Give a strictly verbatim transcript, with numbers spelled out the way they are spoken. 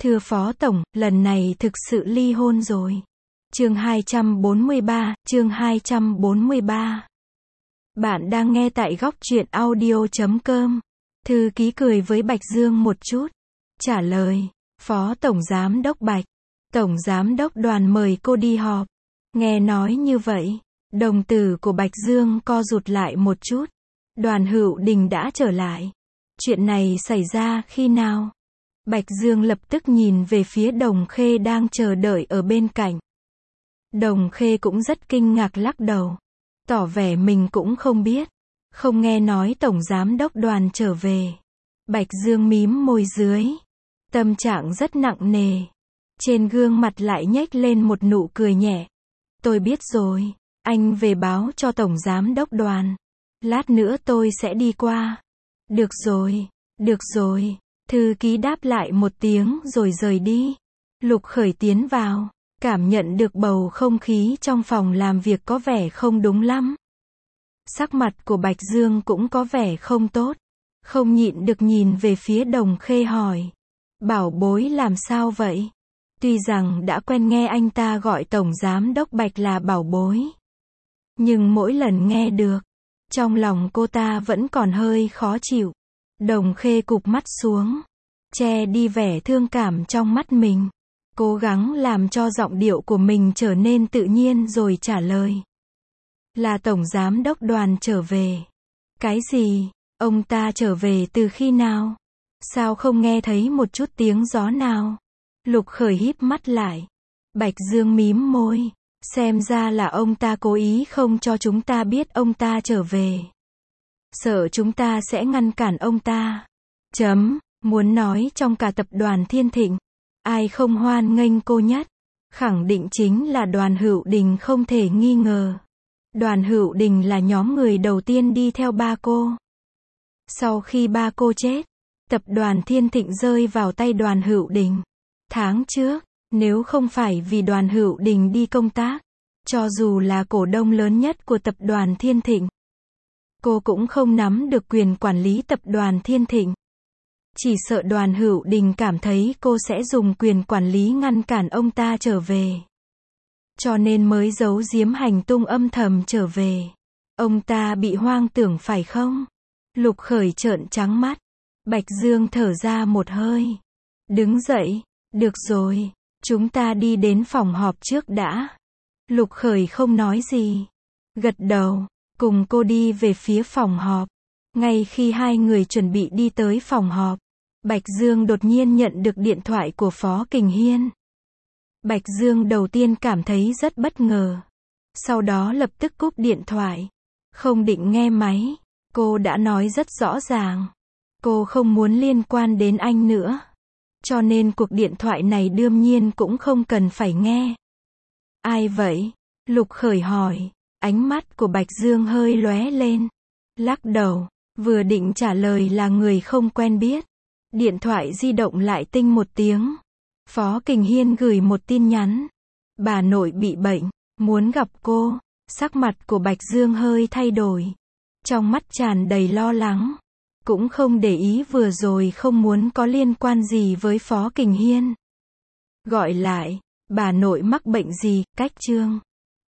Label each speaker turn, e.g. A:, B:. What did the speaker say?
A: Thưa Phó Tổng, lần này thực sự ly hôn rồi. Chương hai trăm bốn mươi ba, chương hai trăm bốn mươi ba. Bạn đang nghe tại góc truyện audio chấm com. Thư ký cười với Bạch Dương một chút. Trả lời, Phó Tổng Giám đốc Bạch. Tổng Giám đốc Đoàn mời cô đi họp. Nghe nói như vậy, đồng tử của Bạch Dương co rụt lại một chút. Đoàn Hữu Đình đã trở lại. Chuyện này xảy ra khi nào? Bạch Dương lập tức nhìn về phía Đồng Khê đang chờ đợi ở bên cạnh. Đồng Khê cũng rất kinh ngạc lắc đầu. Tỏ vẻ mình cũng không biết. Không nghe nói Tổng Giám đốc Đoàn trở về. Bạch Dương mím môi dưới. Tâm trạng rất nặng nề. Trên gương mặt lại nhếch lên một nụ cười nhẹ. Tôi biết rồi. Anh về báo cho Tổng Giám đốc Đoàn. Lát nữa tôi sẽ đi qua. Được rồi, được rồi. Thư ký đáp lại một tiếng rồi rời đi. Lục Khởi tiến vào, cảm nhận được bầu không khí trong phòng làm việc có vẻ không đúng lắm. Sắc mặt của Bạch Dương cũng có vẻ không tốt. Không nhịn được nhìn về phía Đồng Khê hỏi. Bảo bối làm sao vậy? Tuy rằng đã quen nghe anh ta gọi Tổng Giám đốc Bạch là bảo bối. Nhưng mỗi lần nghe được, trong lòng cô ta vẫn còn hơi khó chịu. Đồng Khê cụp mắt xuống, che đi vẻ thương cảm trong mắt mình. Cố gắng làm cho giọng điệu của mình trở nên tự nhiên rồi trả lời. Là Tổng Giám đốc Đoàn trở về. Cái gì? Ông ta trở về từ khi nào? Sao không nghe thấy một chút tiếng gió nào? Lục Khởi híp mắt lại. Bạch Dương mím môi. Xem ra là ông ta cố ý không cho chúng ta biết ông ta trở về. Sợ chúng ta sẽ ngăn cản ông ta. Chấm, muốn nói trong cả tập đoàn Thiên Thịnh, ai không hoan nghênh cô nhất? Khẳng định chính là Đoàn Hữu Đình không thể nghi ngờ. Đoàn Hữu Đình là nhóm người đầu tiên đi theo ba cô. Sau khi ba cô chết, tập đoàn Thiên Thịnh rơi vào tay Đoàn Hữu Đình. Tháng trước, nếu không phải vì Đoàn Hữu Đình đi công tác, cho dù là cổ đông lớn nhất của tập đoàn Thiên Thịnh, cô cũng không nắm được quyền quản lý tập đoàn Thiên Thịnh. Chỉ sợ Đoàn Hữu Đình cảm thấy cô sẽ dùng quyền quản lý ngăn cản ông ta trở về. Cho nên mới giấu giếm hành tung âm thầm trở về. Ông ta bị hoang tưởng phải không? Lục Khởi trợn trắng mắt. Bạch Dương thở ra một hơi. Đứng dậy. Được rồi. Chúng ta đi đến phòng họp trước đã. Lục Khởi không nói gì. Gật đầu. Cùng cô đi về phía phòng họp. Ngay khi hai người chuẩn bị đi tới phòng họp, Bạch Dương đột nhiên nhận được điện thoại của Phó Kình Hiên. Bạch Dương đầu tiên cảm thấy rất bất ngờ. Sau đó lập tức cúp điện thoại. Không định nghe máy. Cô đã nói rất rõ ràng. Cô không muốn liên quan đến anh nữa. Cho nên cuộc điện thoại này đương nhiên cũng không cần phải nghe. Ai vậy? Lục Khởi hỏi. Ánh mắt của Bạch Dương hơi lóe lên. Lắc đầu. Vừa định trả lời là người không quen biết. Điện thoại di động lại tinh một tiếng. Phó Kình Hiên gửi một tin nhắn. Bà nội bị bệnh, muốn gặp cô. Sắc mặt của Bạch Dương hơi thay đổi. Trong mắt tràn đầy lo lắng. Cũng không để ý vừa rồi không muốn có liên quan gì với Phó Kình Hiên. Gọi lại, bà nội mắc bệnh gì, cách Trương.